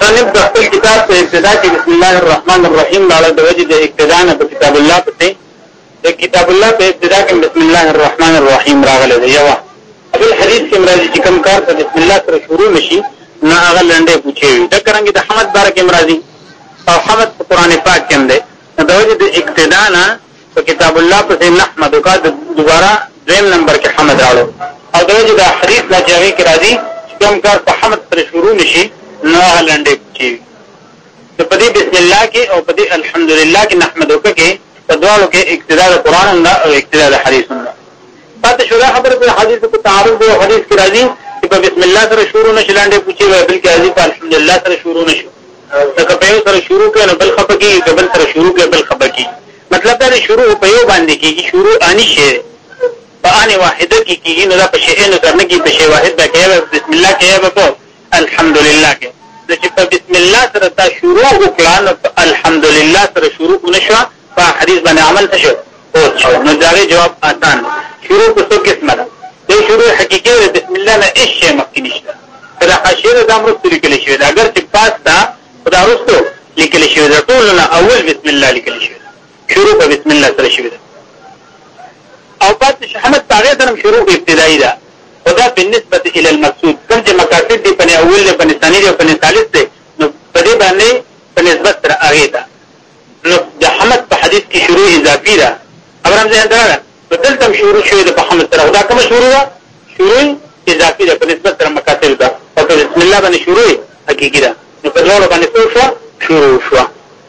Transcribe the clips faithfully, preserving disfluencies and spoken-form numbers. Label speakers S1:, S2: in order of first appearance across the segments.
S1: مصنف د خپل کتاب په ابتدا کې بسم الله الرحمن الرحیم لاله د وجه د ابتدا نه په کتاب الله په د کتاب الله په ابتدا کې بسم الله الرحمن الرحیم راغلی دی. یو ابل حدیث کې مرادي چې کوم کار په بسم الله سره شروع نشي نه هغه لنډه پوښي. دا څنګه د حمد بارک مرادي او حمد په قران پاک کې هم دی. د وجه د ابتدا نه په کتاب الله په نحمد کا دوباره دریم نمبر کې حمد راړو او د وجه د حدیث لا جوړی کې راځي کوم کار په حمد سره شروع نشي نه لنډه پوښي. د پدې بسم الله کې او پدې الحمدلله کې نحمدو کې په دوالو کې ابتدا د قران او ابتدا د حدیث نه پاتې شو. دا خبره په حدیث په تعارض او حدیث کې راځي چې په بسم الله سره شروع نشي لنډه پوښي وي بلکې راځي په الحمدلله سره شروع نشي. دا په یو سره شروع کړي بل خپکی بل سره شروع کړي بل خپکی مطلب دا شروع په یو باندې کېږي شروع اني شي په اني واحده کې کېږي نو دا په شی نه کرنے کې په شی واحد دا کې بسم الله کې په الحمدلله کې چې په بسم الله سره تا شروع وکړه نو الحمدلله سره شروع نشو په حدیث باندې عمل تشو نو دا جواب آسان شروع په څه قسمه ده. د شروع حقيقي بسم الله نه هیڅ شی مخکې نشته. دا حاشیه د امر سره لیکل شوی دا اگر چې پاس دا خدا رسو لیکل شوی دا ټول نه اول بسم الله لیکل شوی شروع په بسم الله سره شوی دا او پس حمد هغه سره شروع ابتدایي ده. خدا بالنسبه الى المقصود کوم چې مقاصد دي په اول له په ثاني او په ثالث ده نو په دې باندې په نسبت سره هغه ده. نو د حمد په حدیث کې شروع اضافي ده خبرم ځان درا بدلته شروع شوی د حمد سره دا کوم شروع ده شروع اضافي ده په نسبت سره مقاصد ده او په بسم الله باندې شروع حقيقي ده نو په ډول باندې شو شروع شو.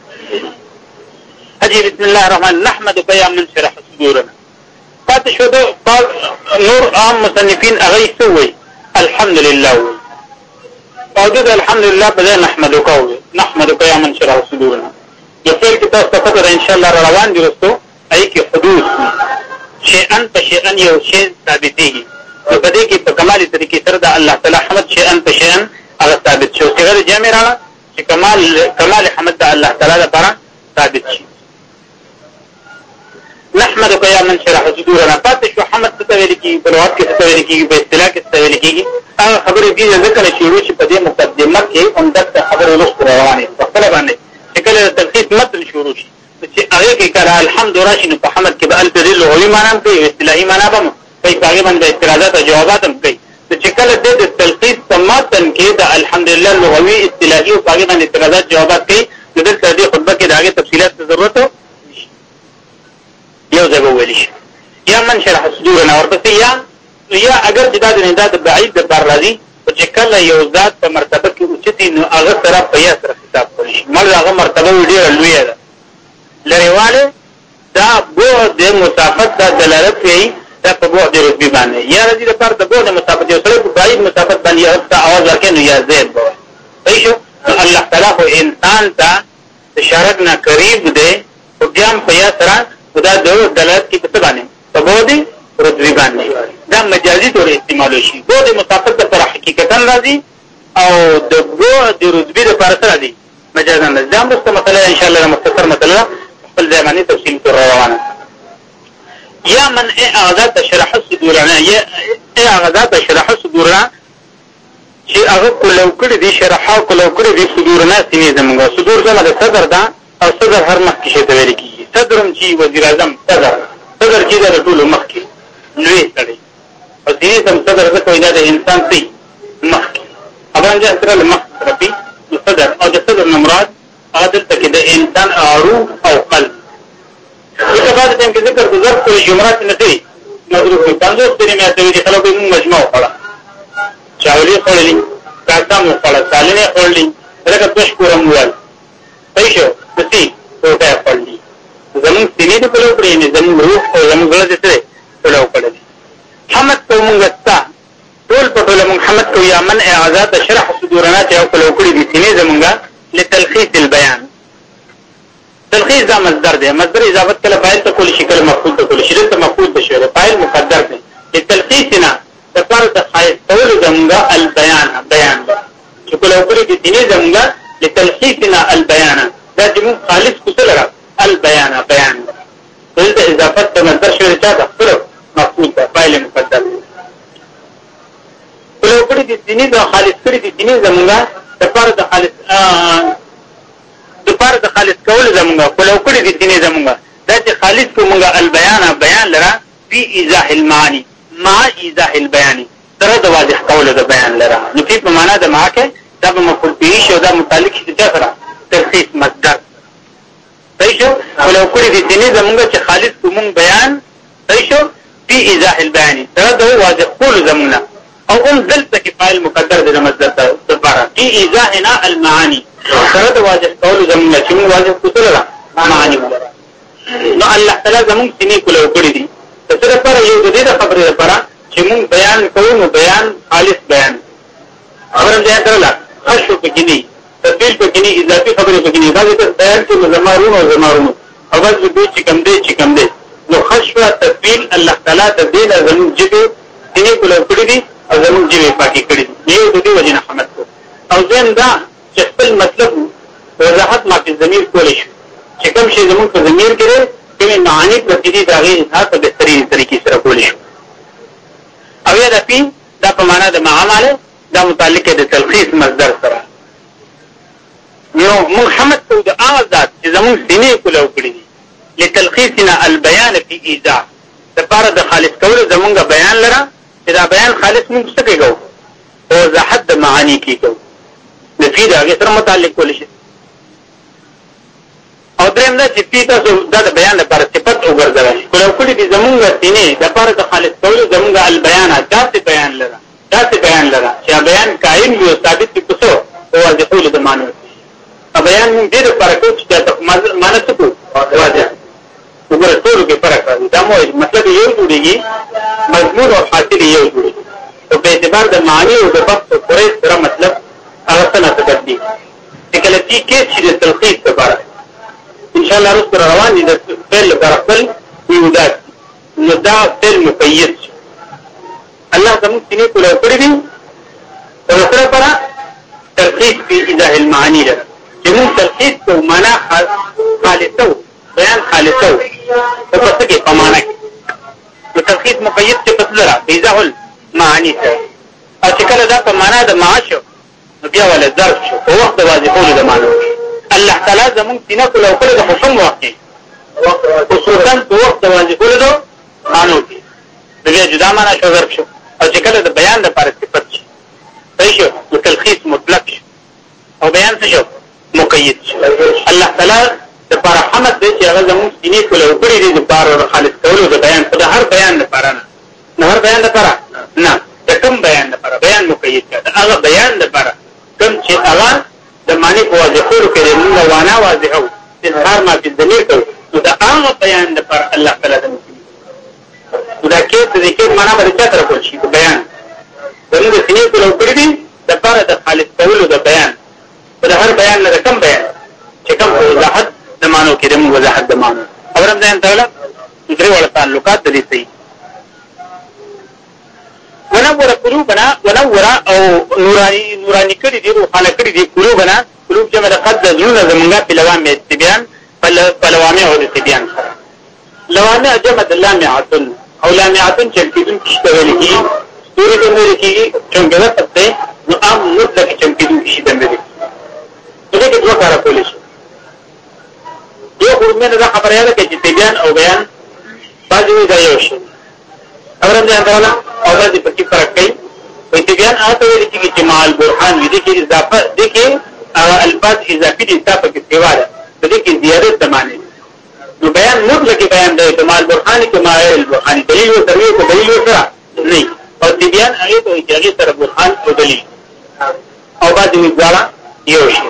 S1: حجي بسم الله الرحمن نحمدك يا من شرح صدورنا پاتې شو د نور عام مصنفین هغه سوې الحمدلله او د الحمدلله په نحمدک او نحمدک یا من شرح صدورنا یو فعل کې تاسو ته پته ان شاء الله روان دي رسو اي کې حدوث شيئا فشيئا یو شی ثابتېږي په دې کې په کمالي طریقې سره د الله تعالی حمد شيئا فشيئا هغه ثابت شو چې غیر جامع را چې کمال کمال حمد د الله تعالی لپاره ثابت شي. نحمدك يا من شرح صدورنا پاتې شو حمد څه ویل کی په لغت کې څه ویل کی په اصطلاح کې څه ویل کی هغه خبرې دي ذکر شروع شي په دې مقدمه کې هم د خبرو لوست روانه په خپل باندې چې کله تلخیص متن شروع شي چې هغه کې کړه الحمد راشي نو په حمد کې به الف دې لغوي معنی هم کوي اصطلاحي معنی هم کوي هغه باندې اعتراضات او جوابات هم کوي چې کله د تلخیص په متن کې د الحمدلله لغوي اصطلاحي او هغه باندې اعتراضات جوابات کوي د دې خطبه کې داغه تفصيلات ضرورت یو ځای ویل شي یا من شرح صدورنا ورپسې یا یا اگر جدا د نه د بعید د بار راځي چې کله یو ذات په مرتبه کې اوچتي نو هغه سره په یا سره حساب کوي مله هغه مرتبه ډیره لوی ده لريواله دا بعد د مسافت د دلالت کوي دا په بعد رتبه باندې یا راځي د پر د بعد مسافت یو سره په بعید مسافت باندې یو اواز ورکړي نو یا زید به ایشو الله تعالی خو انسان ته اشاره قریب ده او بیا په یا سره خدا د دلالت کې څه باندې په بودي رتبه باندې دا مجازي تور استعمال شي بودي مسافت پر حقیقتا راځي او د بودي رتبه لپاره راځي مجازا دا مست مثلا ان شاء الله مختصر مثلا خپل ځماني تفصیل تر روانه یا من اعاذات شرح صدورنا یا اعاذات شرح صدورنا چې هغه کولو کړي دي شرح او کولو کړي دي صدورنا سینې زموږ صدور زموږ د صدر دا او صدر هر مخ کې څه ویل کی صدرم چې وزیر اعظم صدر صدر چې د ټولو مخ کې لوی سړی او دې سم صدر د کوی د انسان سي مخ کې اوبانځه تر مخ ربي صدر او د صدر مراد عادل تک د انسان روح او قلب دغه بعد ټیم کې ذکر د ظرف او جمرات نه دي مضروب په پنځه سپری مې ته دي خلکو موږ مجموع کړه چاولي خورلي کاټه مو کړه سالنه خورلي دغه پښ کورم وایي پېښو پسې ټوټه خورلي زمون سینې د کولو پرې نه زمون روح او زمون غړ دې ته کولو کړل حمد کو مونږ تا ټول په ټول مونږ حمد کو یا من اعاذات شرح صدورنا ته کولو کړی دي سینې زمونږه لتلخيص البيان تلخيص دا مصدر دی مصدر اضافت کله فاعل ته کول شي کله مفعول ته کول شي ته مفعول ته شوی فاعل مقدر دی لتلخيصنا تفر د خاص قول زمونږه البيان بیان چې کولو کړی دي سینې زمونږه لتلخيصنا البيان دا جمع خالص کوته البيان بيان دلته اضافت د مصدر شوی چا د خپل مفعول ته فاعل مقدر کله کړي دي دیني د خالص کړي دي دیني زمونږه د پاره د خالص د پاره د خالص کول زمونږ کولو کړی دي دینه زمونږ دا چې خالص کومه البيان بیان لرا فی ایضاح المعانی مع ایضاح البیان سره د واضح کول د بیان لرا نو په معنا د ما کې دا په مفعول به شي او دا متعلق شي د سره تخصیص مصدر صحیح شو کولو کړی دي دینه زمونږ چې خالص کوم بیان صحیح شو فی ایضاح البیان سره د واضح کول زمونږ او هم دلته کې فاعل مقدر د مصدر لپاره فی ایضاحنا المعانی سره د واضح کول زمونږ چې موږ واضح کوله معانی نو الله تعالی زمونږ سینې کولو کړی دي تر پر یو د دې خبره لپاره چې موږ بیان کوو نو بیان خالص بیان خبره ده درلا خشو کې نه تفصیل کې نه اضافي خبره کې نه دا د بیان کې زمارون او زمارون او بس دې چې کم دې چې کم دې نو خشوه تفصیل الله تعالی د دې زمونږ جبه سینې کولو کړی دي او زمونږ جبه پاکي کړی دي یو د دې وجنه حمد کو او زم دا چې خپل مطلب وضاحت ما په ضمیر کولې شو چې کوم شی زمونږ په ضمیر کې کومه معنی پرتیدي داغه اظهار په بهترین طریقې سره کولې شو او یا د پی دا په معنا د معامله دا متعلق د تلخیص مصدر سره نو محمد تو د آزاد چې زمون سینې کولو کړی دي لتلخیصنا البيان في ایضاح د پاره د خالص کول زمونږ بیان لره چې دا بیان خالص موږ څه کوو او زحد د معانی کیږي د فی دا هغه سره متعلق کول شي او دریم دا چې پیتا سو دا د بیان لپاره صفت وګرځول کولو کړي دي زمونږ سینې د پاره د خالص کول زمونږ البيان داسې بیان لره داسې بیان لره چې بیان قائم وي او ثابت وي څه او واضح کول د معنی ا بیان موږ دې لپاره کوم چې دا معنی څه کو واضح وګوره ټول کې فرق راځي دا مو مطلب یو جوړیږي مضمون او حاصل یو جوړیږي او په اعتبار د معنی او د بحث پرې سره مطلب هغه څه تبدي چې کله چې کې چې د تلخیص لپاره ان شاء الله رسول روان دي د فعل لپاره خپل وجودات نو دا فعل مقید الله زموږ سینې کولو کړی دي او سره لپاره تلخیص په ایضاح المعانی ده چې موږ تلخیص کو معنا خالصو بیان خالصو په څه کې په معنا کې نو تلخیص مقید څه پتلره ایضاح المعانی ده او چې کله دا په معنا د معاش نو بیا ول ظرف شو په وخت د واجبونو د معنا الله تعالی زمون سینه کولو کړی د حکم وخت خصوصا په وخت د واجبونو د معنا کې بیا جدا معنا شو ظرف شو او چې کله د بیان د لپاره صفت شي صحیح شو نو تلخیص مطلق شو او بیان څه شو مقید شو الله تعالی د لپاره حمد دې چې هغه زمون سینې کولو کړی دي د لپاره خالص کولو د بیان په هر بیان لپاره نه هر بیان لپاره نه د کوم بیان لپاره بیان مقید کړه هغه بیان لپاره کوم چې هغه د معنی په واضحولو کې موږ وانا واضحو اظهار ما په ضمیر کوي نو دا هغه بیان لپاره الله تعالی د دا کې د ذکر معنا باندې څه تر کول شي بیان زموږ سینې کولو کړی دي د لپاره د خالص کولو د بیان په هر بیان نه کم بیان چې کوم وضاحت د معنی کې د موږ وضاحت د معنی اورم ځان تعالی درې وړ تعلقات دي صحیح ونور قلوبنا ونور او نورانی نورانی کړي دي روحانه کړي دي قلوبنا قلوب جمع قد زلون زمونږه په لوامه استبيان په لوامه او استبيان لوامه جمع لامعه او لامعه چې کیدون کیشته ولګي ستوري څنګه لګي څنګه پته نو عام مطلق چې کیدون کیشته ولګي دغه کې دوه کار کولای شي یو خو دا خبره ده چې استبيان او بیان باندې دا یو شی اورم ځان تعالی او د دې په کې فرق کوي په بیان آته ویل کېږي چې مال برهان دې کې اضافه دې کې الفاظ اضافي دي اضافه کې سیوا ده دې کې زیادت د معنی نو بیان مطلق بیان دی په مال برهان کې مال برهان دلیل او ترویج او دلیل سره نه او بیان هغه ته چې هغه سره برهان او دلیل او بعد دې ځاله یو شي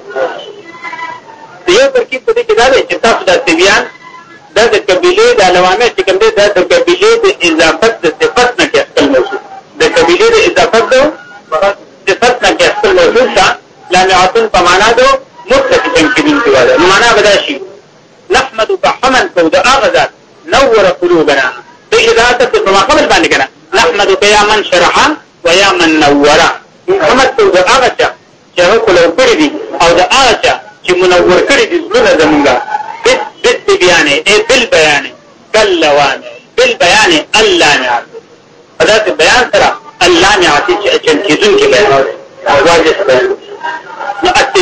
S1: یو ترکیب په دې کې دا دی چې تاسو د بیان دا د قبيله د علامه چې کوم دی دا د قبيله د اضافت د صفت نه کې خپل موضوع د قبيله د اضافت د صفت نه کې خپل موضوع دا لامعاتن په معنا دو مطلق تنکیدین دی ولا معنا بدا شي نحمد بحمن کو د اغذات نور قلوبنا بإضافه په مقابل باندې کنه نحمد يا من شرح ويا من نور محمد کو د اغذا چې هو کولو کړی دي او د اغذا چې منور کړی دي زړه زمونږه بالبيان اي بالبيان كاللوان بالبيان اللامعات هذا البيان ترى اللامعات چې چنکیدون کې بیان واضح بیان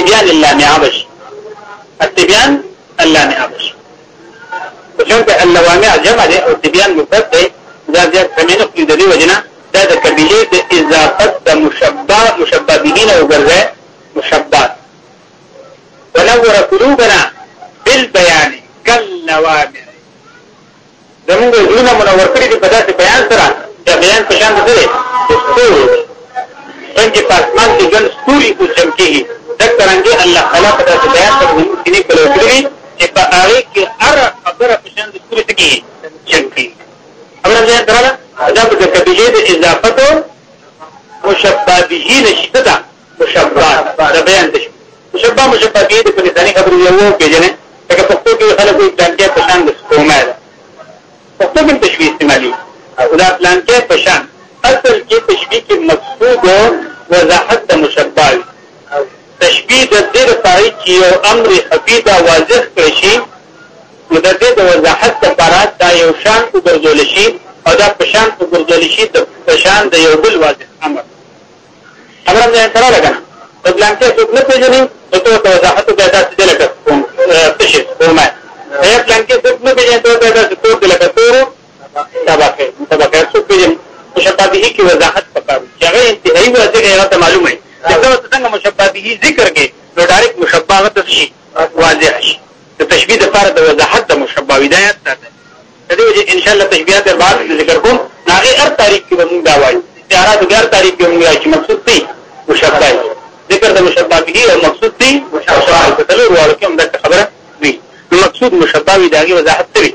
S1: التبيان اللامعه بشي التبيان اللامعه بشي وشنك اللوامع جمع دي او التبيان مفرد دي دا زیاد سمینه کلی د دې وجنه دا د قبیله د اضافت د مشبہ مشبہ بهین او ګرځه مشبات ونور قلوبنا بالبيان كالنوامع زمونږ زړونه منور کړی دي په داسې بیان سره دا بیان په شان سره ستوري څنګه په اسمان کې ګل ستوري او چمکي ذکرانګي الله تعالی په داسې بیان سره موږ کینې کولای چې په هغه کې هر خبره په شان ستوري څخه چمکي امر دې دراله دا د قبیله د اضافت مشبہ به نشته مشبات دا بیان دي مشبہ مشبہ به د لساني خبرو یو پیژنه لکه پښتو کې خلک وایي پلان کې پشان د سپومه ده پښتو کې تشبیه استعمالي او دا پلان کې پشان اصل کې تشبیه کې مقصود او وضاحت د مشبہ تشبیه د دې لپاره چې یو امر خفي دا واضح کړی شي نو د دې د وضاحت لپاره دا یو شان وګرځول شي او دا پشان وګرځول شي د پشان د یو بل واضح امر امر نه تر لګنه په پلان کې څوک نه پیژني نو ته وضاحت پیدا څه لګه کوم څه کومه یا پلان کې څوک نه پیژني ته پیدا څه کوم لګه تورو طبقه طبقه څوک پیژني مشبہ به کی وضاحت پکارو چې هغه انتهایی واضح هغه ته معلومه وي دا څنګه مشبہ به ذکر کې نو ډایرکټ مشبہ غته شي واضح شي د تشبیه لپاره د وضاحت د مشبہ ودایت ساته د دې وجه ان شاء الله تشبیهات در بعد ذکر کوم هغه هر تاریخ کې موږ دا وایو استعاره د هر تاریخ کې موږ چې مقصود دی مشبہ ذکر د مشبہ به او مقصود دی مشبہ په تلور والو کې هم دا خبره وي مقصود مشبہ وی داغي وضاحت کوي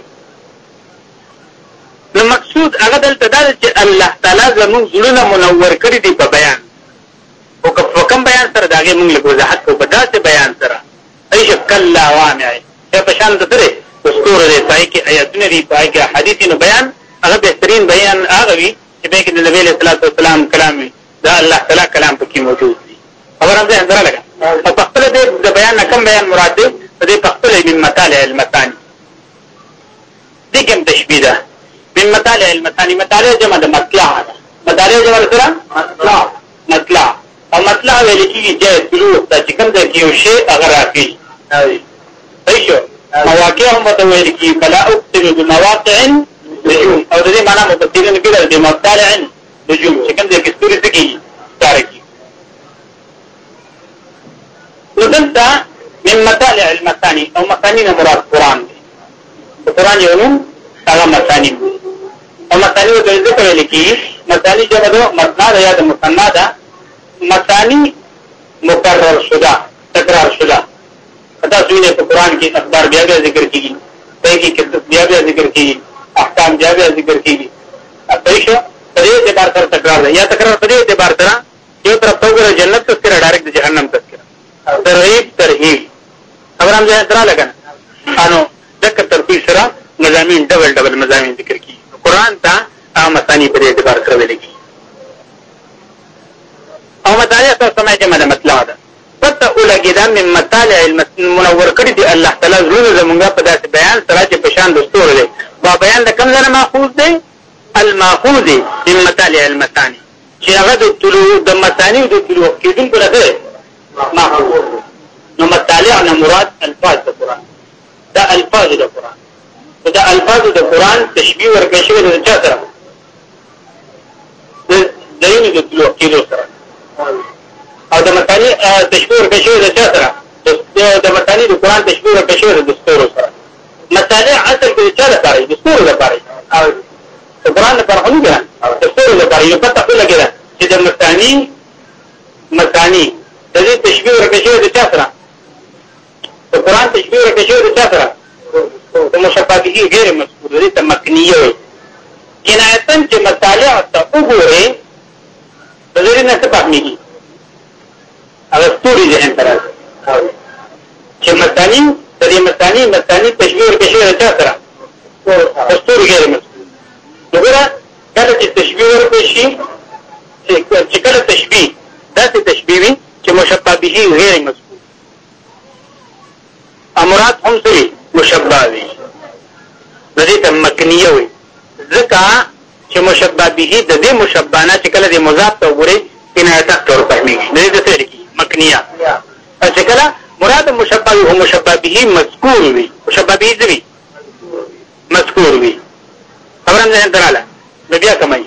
S1: نو مقصود هغه دلته دا چې الله تعالی زموږ زړونه منور کړی دی په بیان او کوم بیان سره داغي موږ له وضاحت کو په داسې بیان سره اي شکل لا وامع یا په شان د سره دستور دی پای کې آیاتونه دی پای کې حدیث نو بیان هغه بهترین بیان هغه وی چې به کې د نبی صلی الله علیه وسلم کلام وي دا الله تعالی کلام پکې موجود دی خبر هم ځان درلګه او په خپل د بیان کم بیان مراد دی دې په خپل من مطالع المثاني دې کوم تشبیه ده من مطالع المثاني مطالع جمع د مطلع مطالع جمع سره مطلع مطلع او مطلع ویل کېږي چې طلوع د کوم د یو شی هغه راځي صحیح شو مواقع هم ته ویل کېږي فلا اقسم بمواقع النجوم او دې معنا مفسرین کې د مطالع النجوم چې کوم د کستوري څخه کیږي ودلتا من مطالع المثاني او مثاني مراد قرآن دی قرآن یو نوم هغه مثاني او مثاني د ذکر لیکي مثاني جمع دو مثنا یا د مثنا ده مثاني مکرر شده تکرار شده دا څنګه په قرآن کې اخبار بیا بیا ذکر کیږي په کې کتاب بیا بیا ذکر کیږي احکام بیا بیا ذکر کیږي اته په دې اعتبار سره تکرار ده یا تکرار په دې اعتبار سره یو طرف ته ګره جنت تذکرہ ډایرکټ جهنم تذکرہ ترغیب ترهیب خبر هم ځای تر لګنه انو دغه ترتیب سره مضامین ډبل ډبل مضامین ذکر کی قرآن ته هغه مثانی په اعتبار سره ویل کی او مطالعه تاسو سمای چې مله مطلب ده پته ولګیدا من مطالع المنور کړی دی الله تعالی زړه زمونږه په داسې بیان سره چې په شان دستور دی با بیان د کوم ځای ماخوذ دی الماخوذ من مطالع المثاني چې هغه د طلوع د مثانی د طلوع کېدون پر هغه ماخوذ نو مطالع نه مراد الفاظ د قرآن دا الفاظ د قرآن دا الفاظ د قرآن تشبیه ورکړي شوی د چا سره د دیني د طلوع کېدو سره او د مثانی تشبیه ورکړي شوی د چا سره د مثانی د قرآن تشبیه ورکړي شوی د دستور سره مطالع اصل کې چا لپاره د دستور لپاره او د قرآن لپاره هم نه دستور لپاره یو پته لګیدا چې د مثانی مثانی د دې تشبیه ورکړي شوی د چا سره د قرآن تشبیه ورکړي شوی د چا سره د مشبہ به غیر مذکور دي ته مکنیه وي جنایتن چې مطالع ته وګوري د دې نه څه پاتېږي هغه ستوري ذهن تر چې مثانی د دې مثانی مثانی تشبیه ورکړي شوی د چا سره د ستوري غیر مذکور وګوره کله چې تشبیه ورکړي شي چې کله تشبیه داسې تشبیه وي چې مشبہ به غیر مذکور امرات هم سری مشبہ وي د دې ته مکنیه وي ځکه چې مشبہ به د دې مشبہ نه چې کله د مضاف ته وګوري کنایه تور فهميږي د دې څه لري مکنیه چې کله مشبہ به مذکور وي مشبہ به ذوی مذکور وي خبرم ځان دراله بیا کمای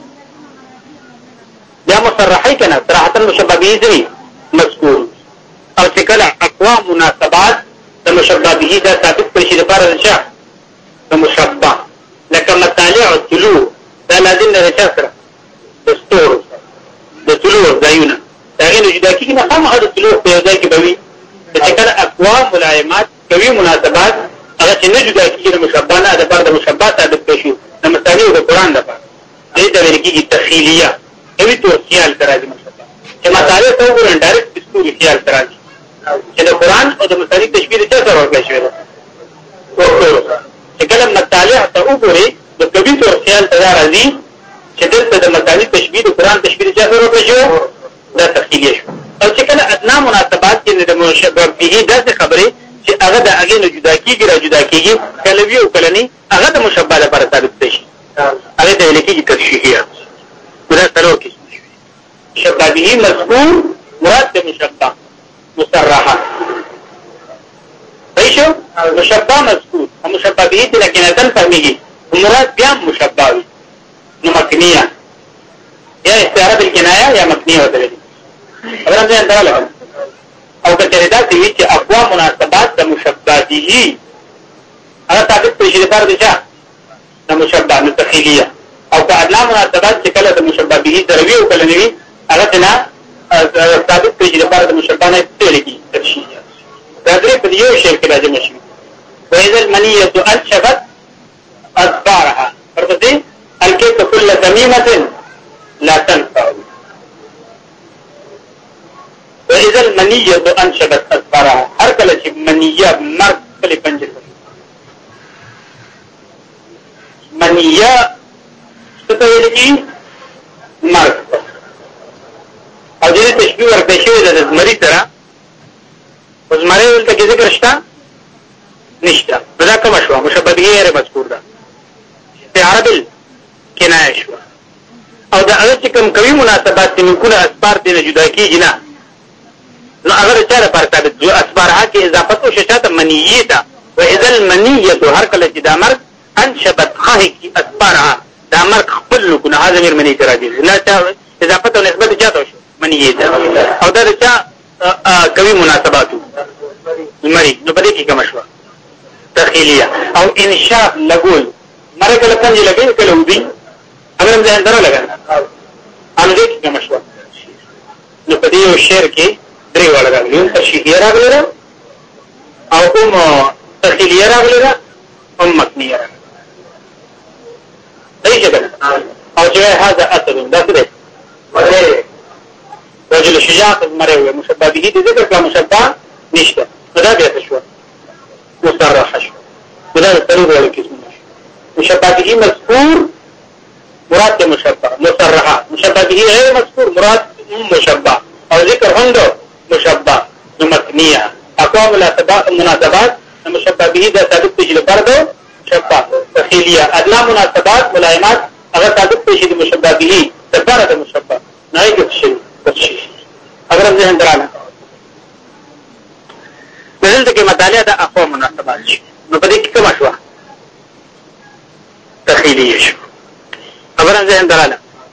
S1: بیا مصرحی کنه صراحتا مشبہ به ذوی مذکور او چې کله اقوام مناسبات د مشبہ به دا ثابت کړي د لپاره د شرح د مشبہ لکه مطالع طلوع دا لازم نه سره دستور د طلوع ځایونه هغه نه جدا کیږي نه هم هغه طلوع په ځای کې بوي چې کله اقوام ملائمات کوي مناسبات هغه چې نه جدا کیږي د مشبہ نه د لپاره د مشبہ ثابت کړي د مطالع د قران لپاره دې د ورګي تخیلیه کوي تو خیال راځي مشبہ چې مطالع ته وګورئ ډایرکټ دستور خیال راځي چې د قران او د مطالع تشبیه څه سره ورکړل شوی ده چې کله مطالع ته وګورئ د کوي تو خیال راځي چې دلته د مطالع تشبیه د قران تشبیه څه سره ورکړل شوی دا تخیلیه شو او چې کله ادنا مناسبات کې د مشبہ به د خبره چې هغه د هغه نه جدا کیږي را جدا کیږي کله وی او کله نه هغه د مشبہ لپاره ثابت شي هغه د لیکي تشبیه دا تلو کې مشبہ به مذکور مراد د مشبہ مصرحه ايشو مشبہ مذکور او مشبہ به د لکنتن فهميږي مراد بیا مشبہ وي نو مکنیه یا استعاره بالکنایه یا مکنیه وته خبره ده اندراله او کله دا چې چې اقوام مناسبات د مشبہ به هغه ثابت شي د فرض شه د مشبہ متخیلیه او که ادنا مناسبات چې کله د مشبہ به دروي او کله نوي هغه نه ثابت شي د فرض مشبہ نه تلکی تفصیل دا درې په یو شی کې راځي مشي وإذا المنية أنشبت أذكارها فرضي الكيت كل تميمة لا تنفع وإذا المنية أنشبت أذكارها هر کله چې منیه مرګ کله پنځه منیه څه ته ویل کی مرګ او دې تشبیه ورکړې شوی د زمری سره زمری ولته کې ذکر شته نشته دا کوم شو مشبہ به غیر مذکور ده استعاره بالکنایه شو او دا هغه چې کوم کوي مناسبات چې منکونه اسبار دې جدا کیږي نه نو هغه چاره پر ثابت جو اسبارها کې اضافه او شته منیه ده و اذا المنیه هر کله چې دا مرګ انشبت خه کی اسبارها دا مرګ خپل کو نه هاذ منی راځي نه چا اضافه او نسبت چاته شو منیه ده او دا چا کوي مناسباتو مری نو پدې کې کوم شو تخیلیه او انشاء لګول مرګ له څنګه لګي کله ودی اگر هم ځان درو لګا ان دې کې کوم شو نو پدې یو شعر کې درې وړه راغلي تشهیر راغلی او کوم تخیلیه راغلی او مکنیه راغلی صحیح څنګه او چې هاذا اثر دا څه دی رجل شجاع مروي مشبہ به دي ذکر کا مشبہ نشته دا بیا څه شو مصرح شو دا طریق ولا قسم مشبہ به مذکور مراد مشبہ مصرح مشبہ به غیر مذکور مراد مشبہ او ذکر هندو مشبہ مکنیه اقوام مناسبات مشبہ به دا ثابت شي لپاره مشبہ تخیلیه ادنا مناسبات ملائمات هغه ثابت شي د مشبہ به لپاره د مشبہ نه یې شي اگر هم ذهن درانه دلته کې مطالعه د اقوام مناسبات شي نو په دې کې کوم شو تخیلیه شو اگر هم ذهن درانه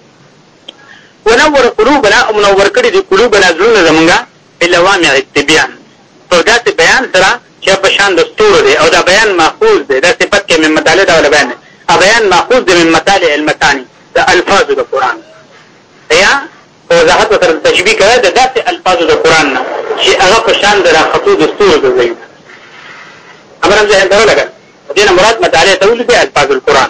S1: ونور قلوبنا منور کړي دي قلوبنا زړونه زمونږه بلوامع التبيان په داسې بیان سره چې په شان دستور دی او دا بیان ماخوذ دی دا صفت کې من مطالعه دا ولا بیان ا بیان ماخوذ دی من مطالعه المتانی دا الفاظ د قران یا او وضاحت سره تشبیه کړه د داسې الفاظ د قران نه چې هغه په شان د راخطو دستور دی امر هم ځان درو لګا دینه مراد مطالعه تول دي الفاظ القران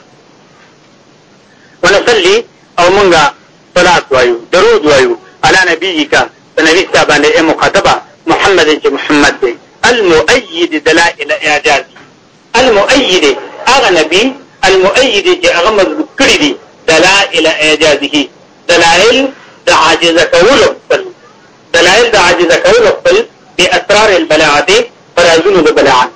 S1: ونصلي او مونږه صلات وایو درود وایو علی نبیک نبی صاحب باندې مخاطبه محمد چې محمد دی المؤيد دلائل اعجاز المؤيد هغه نبی المؤيد چې هغه مضبوط کړی دي دلائل اعجازه دلائل د عاجز کولو خپل دلائل د عاجز کولو خپل باسرار البلاغه فرازون د بلاغه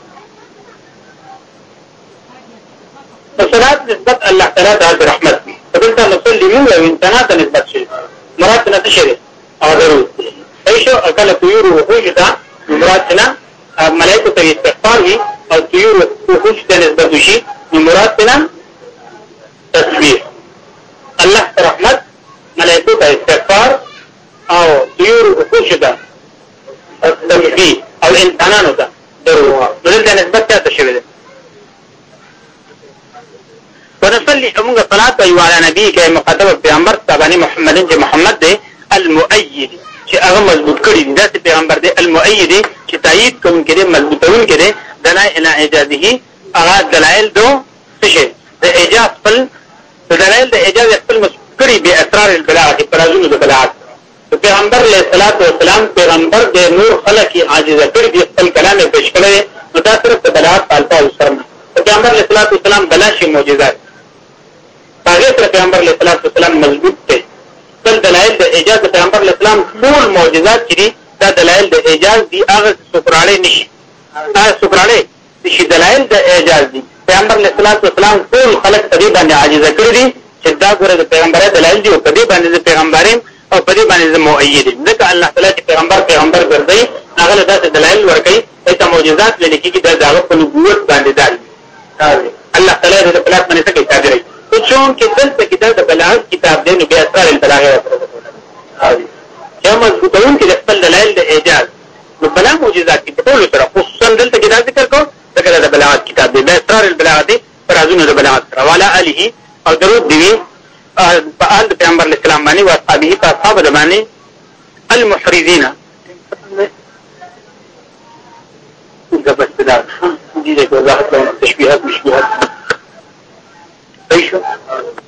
S1: صلات نسبت الله تعالی ته رحمت دي فبنت نصلي من وانتنا نسبت شي مراد نه شي او درود ايشو اکل کویرو وحوجتا مراد نه ملائکه ته استغفار وي او طيور وحوش ته نسبت وشي نو مراد نه تسبیح الله رحمت ملائکه ته استغفار او طيور وحوش ته تسبیح او انسانانو ته درو دلته نسبت ته شوی دی ونصلي امغه صلاه او علی نبی کې مقدم پیغمبر تابانی محمد چې محمد دی المؤید چې هغه مضبوط کړی دی داسې پیغمبر دی المؤید چې تایید کوونکی دی مضبوطون کې دی دلائل اعجازه هغه دلائل دو څه د اعجاز خپل دلائل د اعجاز خپل مسکړي به اسرار البلاغه پرازونو د بلاغت پیغمبر علیه الصلاۃ والسلام پیغمبر د نور خلق عاجز کړی دی خپل کلام پیش کړی متاثر د بلاغت الفاظ سره پیغمبر علیه الصلاۃ والسلام بلاشي معجزات هغه سره پیغمبر علیه الصلاۃ والسلام مضبوط دی بل دلائل د اعجاز د پیغمبر علیه السلام ټول معجزات چې دا دلائل د اعجاز دي هغه سپراړې نشي هغه سپراړې نشي دلائل د اعجاز دي پیغمبر علیه الصلاۃ والسلام ټول خلق په دې باندې عاجز کړی دي چې دا ګوره د پیغمبر دلائل دي او په دې باندې د پیغمبرین او په دې باندې د مؤید ځکه الله تعالی چې پیغمبر پیغمبر ګرځي هغه له داسې دلائل ورکړي ایته معجزات لکه کې د دغه په نبوت باندې دال الله تعالی د پلاس باندې څه کوي تاجري چون کې دلته کې د بلاغت کتاب دی نو بیا اسرار البلاغه چې مضبوطون کې د خپل دلایل د اعجاز نو بلا معجزات کې ټول سره خصوصا دلته کې دا ذکر کو ذکر د بلاغت کتاب دی د اسرار البلاغه دی فرازونه د بلاغت والا الیه او درود دی په آل پیغمبر اسلام باندې او اصحابہ په اصحاب باندې المحرزین دا بس دا دي د وضاحت تشبيهات مشبوهات ايش